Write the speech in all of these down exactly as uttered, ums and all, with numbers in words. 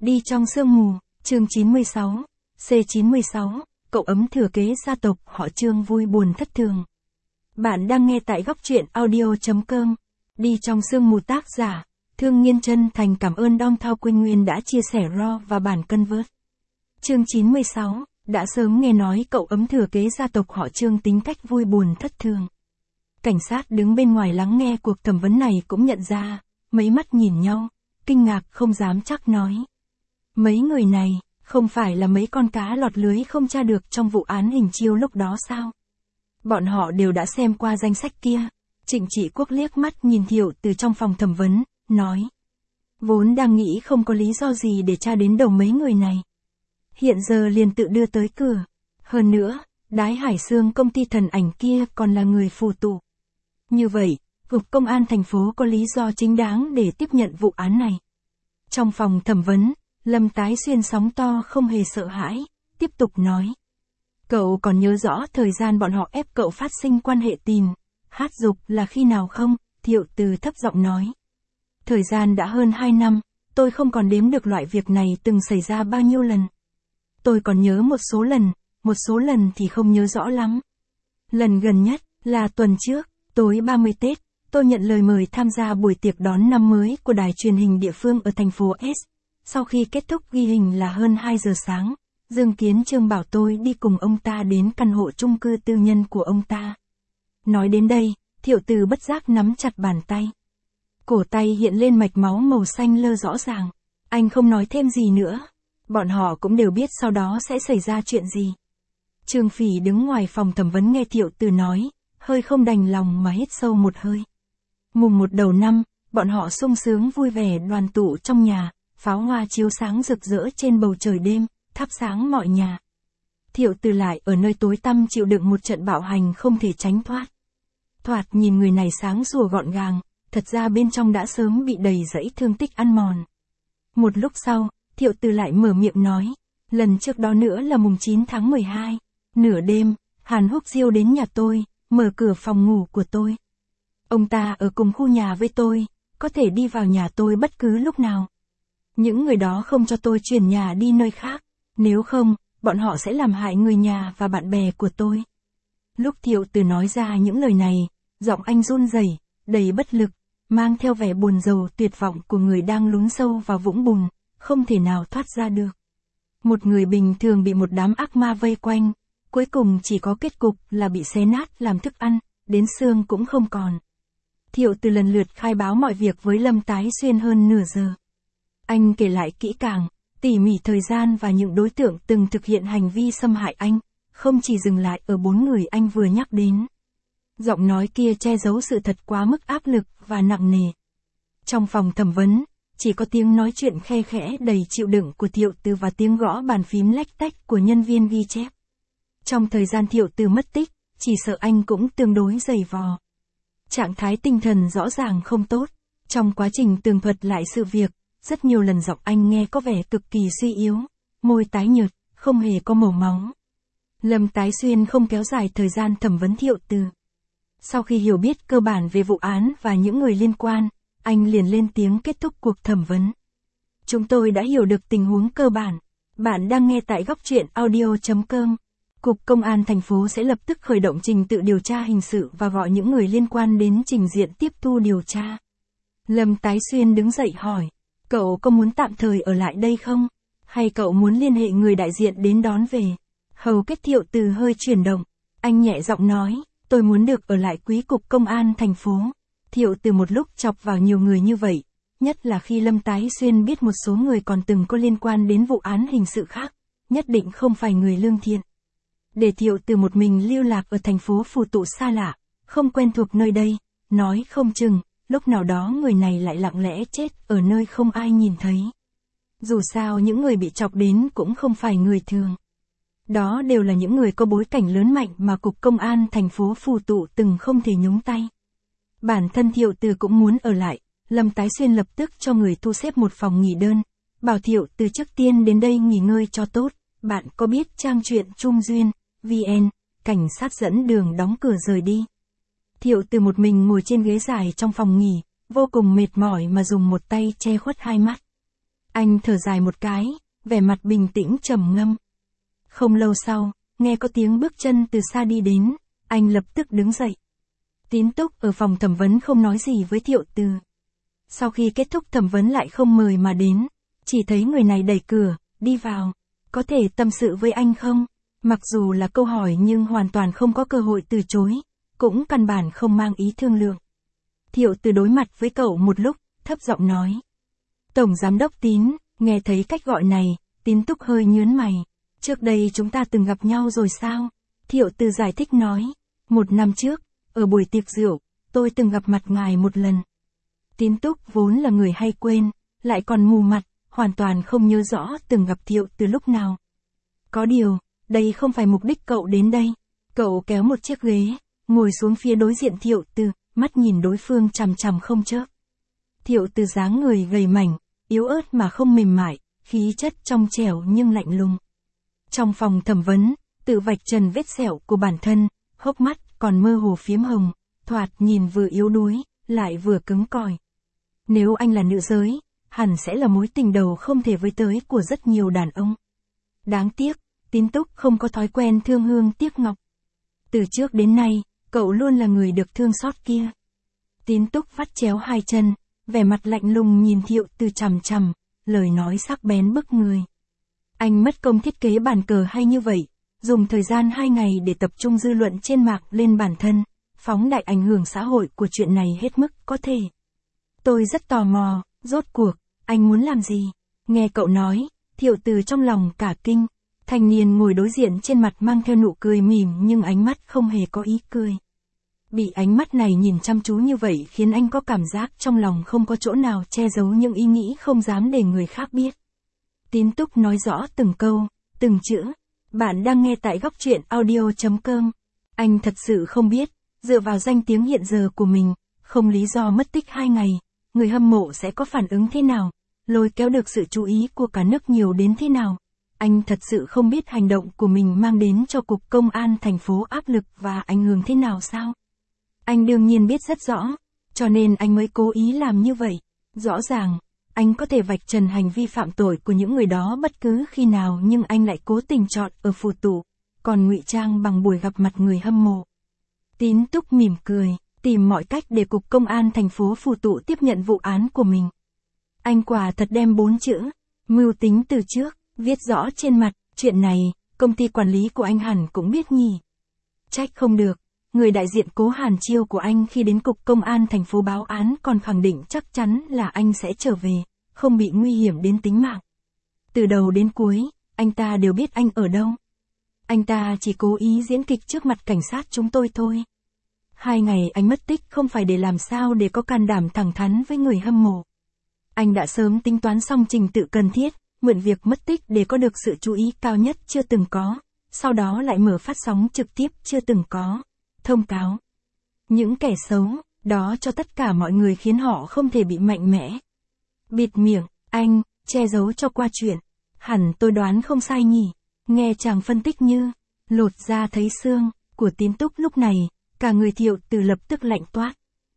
Đi trong sương mù, chương chín mươi sáu, C chín mươi sáu, cậu ấm thừa kế gia tộc họ Trương vui buồn thất thường. Bạn đang nghe tại góc truyện audio.com. Đi trong sương mù tác giả, Thương Nghiên chân thành cảm ơn Dong Thao Quynh Nguyên đã chia sẻ raw và bản convert. Chương chín mươi sáu, đã sớm nghe nói cậu ấm thừa kế gia tộc họ Trương tính cách vui buồn thất thường. Cảnh sát đứng bên ngoài lắng nghe cuộc thẩm vấn này cũng nhận ra, mấy mắt nhìn nhau, kinh ngạc không dám chắc nói. Mấy người này, không phải là mấy con cá lọt lưới không tra được trong vụ án Hình Chiêu lúc đó sao? Bọn họ đều đã xem qua danh sách kia. Trịnh Trị Quốc liếc mắt nhìn Thiệu từ trong phòng thẩm vấn, nói. Vốn đang nghĩ không có lý do gì để tra đến đầu mấy người này. Hiện giờ liền tự đưa tới cửa. Hơn nữa, Đái Hải Xương công ty thần ảnh kia còn là người phù tụ. Như vậy, Cục Công an thành phố có lý do chính đáng để tiếp nhận vụ án này. Trong phòng thẩm vấn, Lâm Tái Xuyên sóng to không hề sợ hãi, tiếp tục nói. Cậu còn nhớ rõ thời gian bọn họ ép cậu phát sinh quan hệ tình, hát dục là khi nào không? Thiệu Từ thấp giọng nói. Thời gian đã hơn hai năm, tôi không còn đếm được loại việc này từng xảy ra bao nhiêu lần. Tôi còn nhớ một số lần, một số lần thì không nhớ rõ lắm. Lần gần nhất, là tuần trước, tối ba mươi Tết, tôi nhận lời mời tham gia buổi tiệc đón năm mới của đài truyền hình địa phương ở thành phố S. Sau khi kết thúc ghi hình là hơn hai giờ sáng, Dương Kiến Trương bảo tôi đi cùng ông ta đến căn hộ chung cư tư nhân của ông ta. Nói đến đây, Thiệu Từ bất giác nắm chặt bàn tay. Cổ tay hiện lên mạch máu màu xanh lơ rõ ràng. Anh không nói thêm gì nữa. Bọn họ cũng đều biết sau đó sẽ xảy ra chuyện gì. Trương Phỉ đứng ngoài phòng thẩm vấn nghe Thiệu Từ nói, hơi không đành lòng mà hít sâu một hơi. Mùng một đầu năm, bọn họ sung sướng vui vẻ đoàn tụ trong nhà, pháo hoa chiếu sáng rực rỡ trên bầu trời đêm, thắp sáng mọi nhà. Thiệu Từ lại ở nơi tối tăm chịu đựng một trận bạo hành không thể tránh thoát. Thoạt nhìn người này sáng sủa gọn gàng, thật ra bên trong đã sớm bị đầy rẫy thương tích ăn mòn. Một lúc sau, Thiệu Từ lại mở miệng nói, lần trước đó nữa là mùng chín tháng mười hai, nửa đêm, Hàn Húc Diêu đến nhà tôi, mở cửa phòng ngủ của tôi. Ông ta ở cùng khu nhà với tôi, có thể đi vào nhà tôi bất cứ lúc nào. Những người đó không cho tôi chuyển nhà đi nơi khác, nếu không, bọn họ sẽ làm hại người nhà và bạn bè của tôi. Lúc Thiệu Từ nói ra những lời này, giọng anh run rẩy, đầy bất lực, mang theo vẻ buồn rầu tuyệt vọng của người đang lún sâu vào vũng bùn, không thể nào thoát ra được. Một người bình thường bị một đám ác ma vây quanh, cuối cùng chỉ có kết cục là bị xé nát làm thức ăn, đến xương cũng không còn. Thiệu Từ lần lượt khai báo mọi việc với Lâm Tái Xuyên hơn nửa giờ. Anh kể lại kỹ càng, tỉ mỉ thời gian và những đối tượng từng thực hiện hành vi xâm hại anh, không chỉ dừng lại ở bốn người anh vừa nhắc đến. Giọng nói kia che giấu sự thật quá mức áp lực và nặng nề. Trong phòng thẩm vấn, chỉ có tiếng nói chuyện khe khẽ đầy chịu đựng của Thiệu Từ và tiếng gõ bàn phím lách tách của nhân viên ghi chép. Trong thời gian Thiệu Từ mất tích, chỉ sợ anh cũng tương đối dày vò. Trạng thái tinh thần rõ ràng không tốt. Trong quá trình tường thuật lại sự việc, rất nhiều lần giọng anh nghe có vẻ cực kỳ suy yếu, môi tái nhợt, không hề có màu máu. Lâm Tái Xuyên không kéo dài thời gian thẩm vấn Thiệu Từ. Sau khi hiểu biết cơ bản về vụ án và những người liên quan, anh liền lên tiếng kết thúc cuộc thẩm vấn. Chúng tôi đã hiểu được tình huống cơ bản. Bạn đang nghe tại góc truyện audio.com. Cục Công an thành phố sẽ lập tức khởi động trình tự điều tra hình sự và gọi những người liên quan đến trình diện tiếp thu điều tra. Lâm Tái Xuyên đứng dậy hỏi, cậu có muốn tạm thời ở lại đây không? Hay cậu muốn liên hệ người đại diện đến đón về? Hầu kết Thiệu Từ hơi chuyển động. Anh nhẹ giọng nói, tôi muốn được ở lại quý Cục Công an thành phố. Thiệu Từ một lúc chọc vào nhiều người như vậy, nhất là khi Lâm Tái Xuyên biết một số người còn từng có liên quan đến vụ án hình sự khác, nhất định không phải người lương thiện. Để Thiệu Từ một mình lưu lạc ở thành phố phù tụ xa lạ, không quen thuộc nơi đây, nói không chừng, lúc nào đó người này lại lặng lẽ chết ở nơi không ai nhìn thấy. Dù sao những người bị chọc đến cũng không phải người thường. Đó đều là những người có bối cảnh lớn mạnh mà Cục Công an thành phố phù tụ từng không thể nhúng tay. Bản thân Thiệu Từ cũng muốn ở lại, Lâm Tái Xuyên lập tức cho người thu xếp một phòng nghỉ đơn, bảo Thiệu Từ trước tiên đến đây nghỉ ngơi cho tốt. Bạn có biết trang truyện Trung Duyên, vê en, cảnh sát dẫn đường đóng cửa rời đi. Thiệu Từ một mình ngồi trên ghế dài trong phòng nghỉ, vô cùng mệt mỏi mà dùng một tay che khuất hai mắt. Anh thở dài một cái, vẻ mặt bình tĩnh trầm ngâm. Không lâu sau, nghe có tiếng bước chân từ xa đi đến, anh lập tức đứng dậy. Tín Túc ở phòng thẩm vấn không nói gì với Thiệu Từ. Sau khi kết thúc thẩm vấn lại không mời mà đến, chỉ thấy người này đẩy cửa, đi vào. Có thể tâm sự với anh không? Mặc dù là câu hỏi nhưng hoàn toàn không có cơ hội từ chối, cũng căn bản không mang ý thương lượng. Thiệu Từ đối mặt với cậu một lúc, thấp giọng nói. Tổng Giám đốc Tín, nghe thấy cách gọi này, Tín Túc hơi nhướng mày. Trước đây chúng ta từng gặp nhau rồi sao? Thiệu Từ giải thích nói. Một năm trước, ở buổi tiệc rượu, tôi từng gặp mặt ngài một lần. Tín Túc vốn là người hay quên, lại còn mù mặt, hoàn toàn không nhớ rõ từng gặp Thiệu Từ lúc nào. Có điều, đây không phải mục đích cậu đến đây. Cậu kéo một chiếc ghế, ngồi xuống phía đối diện Thiệu Từ, mắt nhìn đối phương chằm chằm không chớp. Thiệu Từ dáng người gầy mảnh, yếu ớt mà không mềm mại, khí chất trong trẻo nhưng lạnh lùng. Trong phòng thẩm vấn, tự vạch trần vết sẹo của bản thân, hốc mắt còn mơ hồ phiếm hồng, thoạt nhìn vừa yếu đuối, lại vừa cứng cỏi. Nếu anh là nữ giới, hẳn sẽ là mối tình đầu không thể với tới của rất nhiều đàn ông. Đáng tiếc, Tín Túc không có thói quen thương hương tiếc ngọc. Từ trước đến nay, cậu luôn là người được thương xót kia. Tín Túc vắt chéo hai chân, vẻ mặt lạnh lùng nhìn Thiệu Từ chằm chằm, lời nói sắc bén bức người. Anh mất công thiết kế bàn cờ hay như vậy, dùng thời gian hai ngày để tập trung dư luận trên mạng lên bản thân, phóng đại ảnh hưởng xã hội của chuyện này hết mức có thể. Tôi rất tò mò, rốt cuộc, anh muốn làm gì? Nghe cậu nói, Thiệu Từ trong lòng cả kinh. Thanh niên ngồi đối diện trên mặt mang theo nụ cười mỉm nhưng ánh mắt không hề có ý cười. Bị ánh mắt này nhìn chăm chú như vậy khiến anh có cảm giác trong lòng không có chỗ nào che giấu những ý nghĩ không dám để người khác biết. Tín Túc nói rõ từng câu, từng chữ. Bạn đang nghe tại góc truyện audio chấm com. Anh thật sự không biết, dựa vào danh tiếng hiện giờ của mình, không lý do mất tích hai ngày, người hâm mộ sẽ có phản ứng thế nào, lôi kéo được sự chú ý của cả nước nhiều đến thế nào. Anh thật sự không biết hành động của mình mang đến cho Cục Công an thành phố áp lực và ảnh hưởng thế nào sao? Anh đương nhiên biết rất rõ, cho nên anh mới cố ý làm như vậy. Rõ ràng, anh có thể vạch trần hành vi phạm tội của những người đó bất cứ khi nào nhưng anh lại cố tình chọn ở Phù Tụ, còn ngụy trang bằng buổi gặp mặt người hâm mộ. Tín Túc mỉm cười, tìm mọi cách để Cục Công an thành phố Phù Tụ tiếp nhận vụ án của mình. Anh quả thật đem bốn chữ, mưu tính từ trước, viết rõ trên mặt, chuyện này, công ty quản lý của anh hẳn cũng biết nhỉ. Trách không được, người đại diện Cố Hàn Chiêu của anh khi đến Cục Công an thành phố báo án còn khẳng định chắc chắn là anh sẽ trở về, không bị nguy hiểm đến tính mạng. Từ đầu đến cuối, anh ta đều biết anh ở đâu. Anh ta chỉ cố ý diễn kịch trước mặt cảnh sát chúng tôi thôi. Hai ngày anh mất tích không phải để làm sao để có can đảm thẳng thắn với người hâm mộ. Anh đã sớm tính toán xong trình tự cần thiết, mượn việc mất tích để có được sự chú ý cao nhất chưa từng có, sau đó lại mở phát sóng trực tiếp chưa từng có, thông cáo. Những kẻ xấu, đó cho tất cả mọi người khiến họ không thể bị mạnh mẽ. Bịt miệng, anh, che giấu cho qua chuyện. Hẳn tôi đoán không sai nhỉ. Nghe chàng phân tích như, lột da thấy xương, của Tín Túc lúc này, cả người Thiệu Từ lập tức lạnh toát.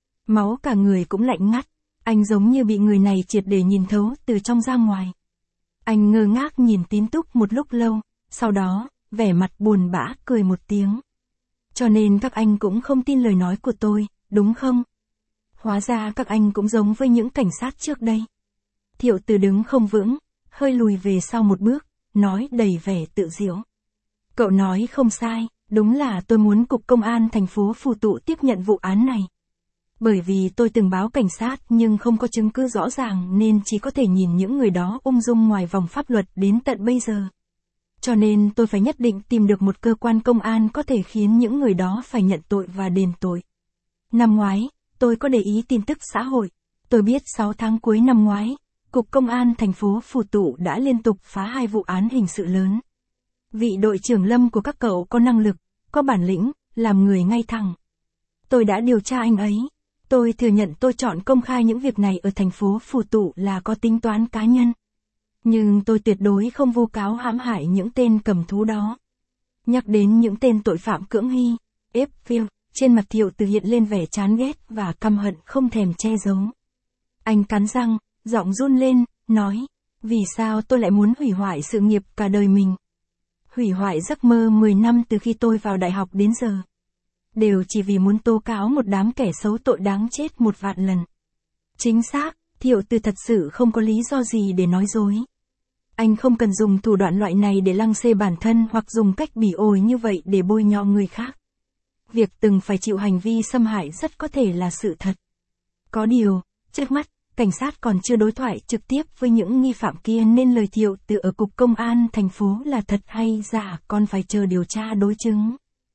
Máu cả người cũng lạnh ngắt, anh giống như bị người này triệt để nhìn thấu từ trong ra ngoài. Anh ngơ ngác nhìn Tín Túc một lúc lâu, sau đó, vẻ mặt buồn bã cười một tiếng. Cho nên các anh cũng không tin lời nói của tôi, đúng không? Hóa ra các anh cũng giống với những cảnh sát trước đây. Thiệu Từ đứng không vững, hơi lùi về sau một bước, nói đầy vẻ tự giễu. Cậu nói không sai, đúng là tôi muốn Cục Công an thành phố Phù Tụ tiếp nhận vụ án này. Bởi vì tôi từng báo cảnh sát nhưng không có chứng cứ rõ ràng nên chỉ có thể nhìn những người đó ung dung ngoài vòng pháp luật đến tận bây giờ. Cho nên tôi phải nhất định tìm được một cơ quan công an có thể khiến những người đó phải nhận tội và đền tội. Năm ngoái, tôi có để ý tin tức xã hội. Tôi biết sáu tháng cuối năm ngoái, Cục Công an thành phố Phù Tụ đã liên tục phá hai vụ án hình sự lớn. Vị đội trưởng Lâm của các cậu có năng lực, có bản lĩnh, làm người ngay thẳng. Tôi đã điều tra anh ấy. Tôi thừa nhận tôi chọn công khai những việc này ở thành phố Phù Tụ là có tính toán cá nhân. Nhưng tôi tuyệt đối không vu cáo hãm hại những tên cầm thú đó. Nhắc đến những tên tội phạm cưỡng hy, ép phiêu, trên mặt Thiệu Từ hiện lên vẻ chán ghét và căm hận không thèm che giấu. Anh cắn răng, giọng run lên, nói, Vì sao tôi lại muốn hủy hoại sự nghiệp cả đời mình? Hủy hoại giấc mơ mười năm từ khi tôi vào đại học đến giờ. Đều chỉ vì muốn tố cáo một đám kẻ xấu tội đáng chết một vạn lần. Chính xác, Thiệu Từ thật sự không có lý do gì để nói dối. Anh không cần dùng thủ đoạn loại này để lăng xê bản thân hoặc dùng cách bỉ ổi như vậy để bôi nhọ người khác. Việc từng phải chịu hành vi xâm hại rất có thể là sự thật. Có điều, trước mắt, cảnh sát còn chưa đối thoại trực tiếp với những nghi phạm kia nên lời Thiệu Từ ở cục công an thành phố là thật hay giả còn phải chờ điều tra đối chứng.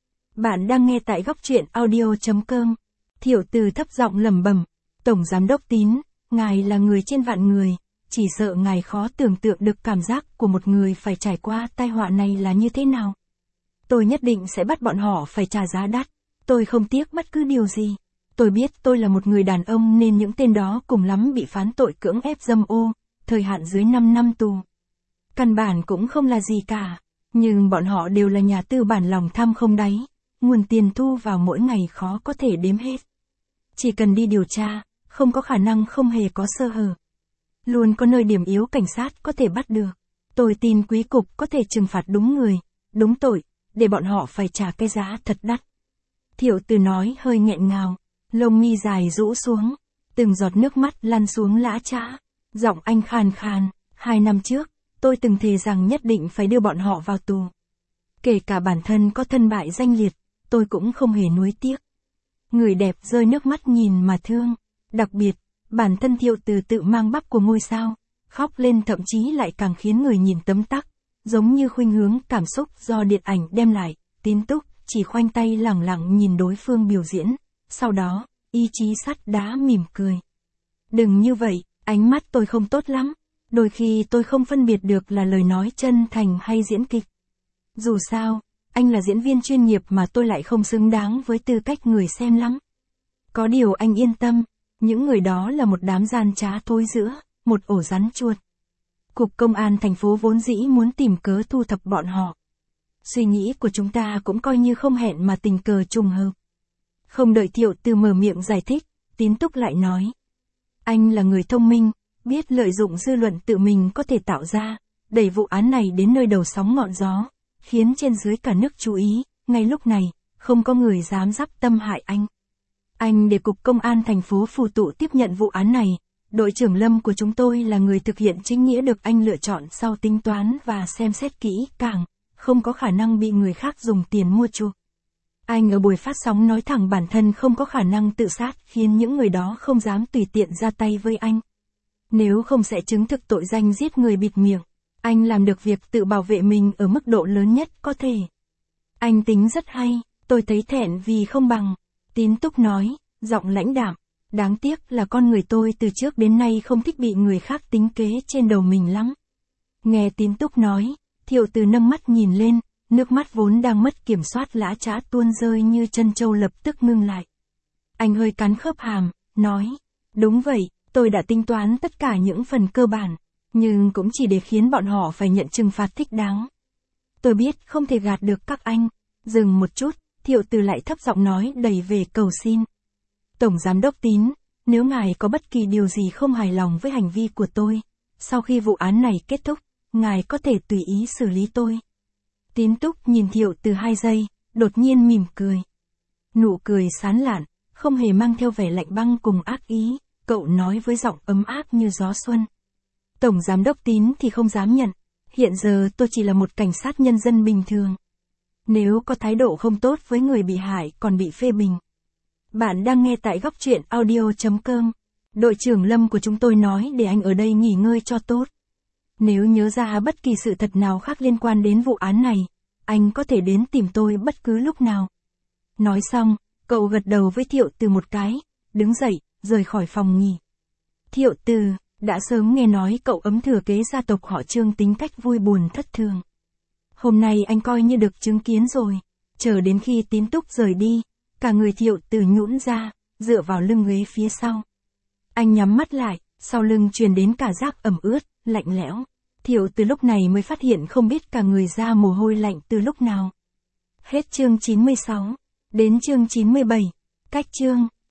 Bạn đang nghe tại góc truyện audio chấm com. Thiệu Từ thấp giọng lẩm bẩm, Tổng Giám đốc Tín, ngài là người trên vạn người, chỉ sợ ngài khó tưởng tượng được cảm giác của một người phải trải qua tai họa này là như thế nào. Tôi nhất định sẽ bắt bọn họ phải trả giá đắt, tôi không tiếc bất cứ điều gì. Tôi biết tôi là một người đàn ông nên những tên đó cùng lắm bị phán tội cưỡng ép dâm ô, thời hạn dưới năm năm tù. Căn bản cũng không là gì cả, nhưng bọn họ đều là nhà tư bản lòng tham không đáy, nguồn tiền thu vào mỗi ngày khó có thể đếm hết. Chỉ cần đi điều tra, không có khả năng không hề có sơ hở. Luôn có nơi điểm yếu cảnh sát có thể bắt được. Tôi tin quý cục có thể trừng phạt đúng người, đúng tội, để bọn họ phải trả cái giá thật đắt. Thiệu Từ nói hơi nghẹn ngào, lông mi dài rũ xuống, từng giọt nước mắt lăn xuống lã chã. Giọng anh khàn khàn, hai năm trước, tôi từng thề rằng nhất định phải đưa bọn họ vào tù. Kể cả bản thân có thân bại danh liệt, tôi cũng không hề nuối tiếc. Người đẹp rơi nước mắt nhìn mà thương. Đặc biệt, bản thân Thiệu Từ tự mang bắp của ngôi sao, khóc lên thậm chí lại càng khiến người nhìn tấm tắc, giống như khuynh hướng cảm xúc do điện ảnh đem lại. Tín Túc chỉ khoanh tay lẳng lặng nhìn đối phương biểu diễn, sau đó, ý chí sắt đá mỉm cười. Đừng như vậy, ánh mắt tôi không tốt lắm, đôi khi tôi không phân biệt được là lời nói chân thành hay diễn kịch. Dù sao, anh là diễn viên chuyên nghiệp mà tôi lại không xứng đáng với tư cách người xem lắm. Có điều anh yên tâm, những người đó là một đám gian trá thối rữa, một ổ rắn chuột. Cục công an thành phố vốn dĩ muốn tìm cớ thu thập bọn họ. Suy nghĩ của chúng ta cũng coi như không hẹn mà tình cờ trùng hợp. Không đợi Thiệu Từ mở miệng giải thích, Tín Túc lại nói. Anh là người thông minh, biết lợi dụng dư luận tự mình có thể tạo ra, đẩy vụ án này đến nơi đầu sóng ngọn gió, khiến trên dưới cả nước chú ý, ngay lúc này, không có người dám dắp tâm hại anh. Anh để cục công an thành phố Phù Tụ tiếp nhận vụ án này, đội trưởng Lâm của chúng tôi là người thực hiện chính nghĩa được anh lựa chọn sau tính toán và xem xét kỹ càng, không có khả năng bị người khác dùng tiền mua chuộc. Anh ở buổi phát sóng nói thẳng bản thân không có khả năng tự sát khiến những người đó không dám tùy tiện ra tay với anh. Nếu không sẽ chứng thực tội danh giết người bịt miệng, anh làm được việc tự bảo vệ mình ở mức độ lớn nhất có thể. Anh tính rất hay, tôi thấy thẹn vì không bằng. Tín Túc nói, giọng lãnh đạm, đáng tiếc là con người tôi từ trước đến nay không thích bị người khác tính kế trên đầu mình lắm. Nghe Tín Túc nói, Thiệu Từ nâng mắt nhìn lên, nước mắt vốn đang mất kiểm soát lã chã tuôn rơi như chân trâu lập tức ngưng lại. Anh hơi cắn khớp hàm, nói, đúng vậy, tôi đã tính toán tất cả những phần cơ bản, nhưng cũng chỉ để khiến bọn họ phải nhận trừng phạt thích đáng. Tôi biết không thể gạt được các anh. Dừng một chút, Thiệu Từ lại thấp giọng nói đầy về cầu xin. Tổng Giám đốc Tín, nếu ngài có bất kỳ điều gì không hài lòng với hành vi của tôi, sau khi vụ án này kết thúc, ngài có thể tùy ý xử lý tôi. Tín Túc nhìn Thiệu Từ hai giây, đột nhiên mỉm cười. Nụ cười sán lạn, không hề mang theo vẻ lạnh băng cùng ác ý, cậu nói với giọng ấm áp như gió xuân. Tổng Giám đốc Tín thì không dám nhận, hiện giờ tôi chỉ là một cảnh sát nhân dân bình thường. Nếu có thái độ không tốt với người bị hại còn bị phê bình. Bạn đang nghe tại góc truyện audio chấm com. Đội trưởng Lâm của chúng tôi nói để anh ở đây nghỉ ngơi cho tốt. Nếu nhớ ra bất kỳ sự thật nào khác liên quan đến vụ án này, anh có thể đến tìm tôi bất cứ lúc nào. Nói xong, cậu gật đầu với Thiệu Từ một cái, đứng dậy, rời khỏi phòng nghỉ. Thiệu Từ, đã sớm nghe nói cậu ấm thừa kế gia tộc họ Trương tính cách vui buồn thất thường. Hôm nay anh coi như được chứng kiến rồi, chờ đến khi Tín Túc rời đi, cả người Thiệu Từ nhũn ra, dựa vào lưng ghế phía sau. Anh nhắm mắt lại, sau lưng truyền đến cả giác ẩm ướt, lạnh lẽo. Thiệu Từ lúc này mới phát hiện không biết cả người ra mồ hôi lạnh từ lúc nào. Hết chương chín mươi sáu, đến chương chín mươi bảy, cách chương.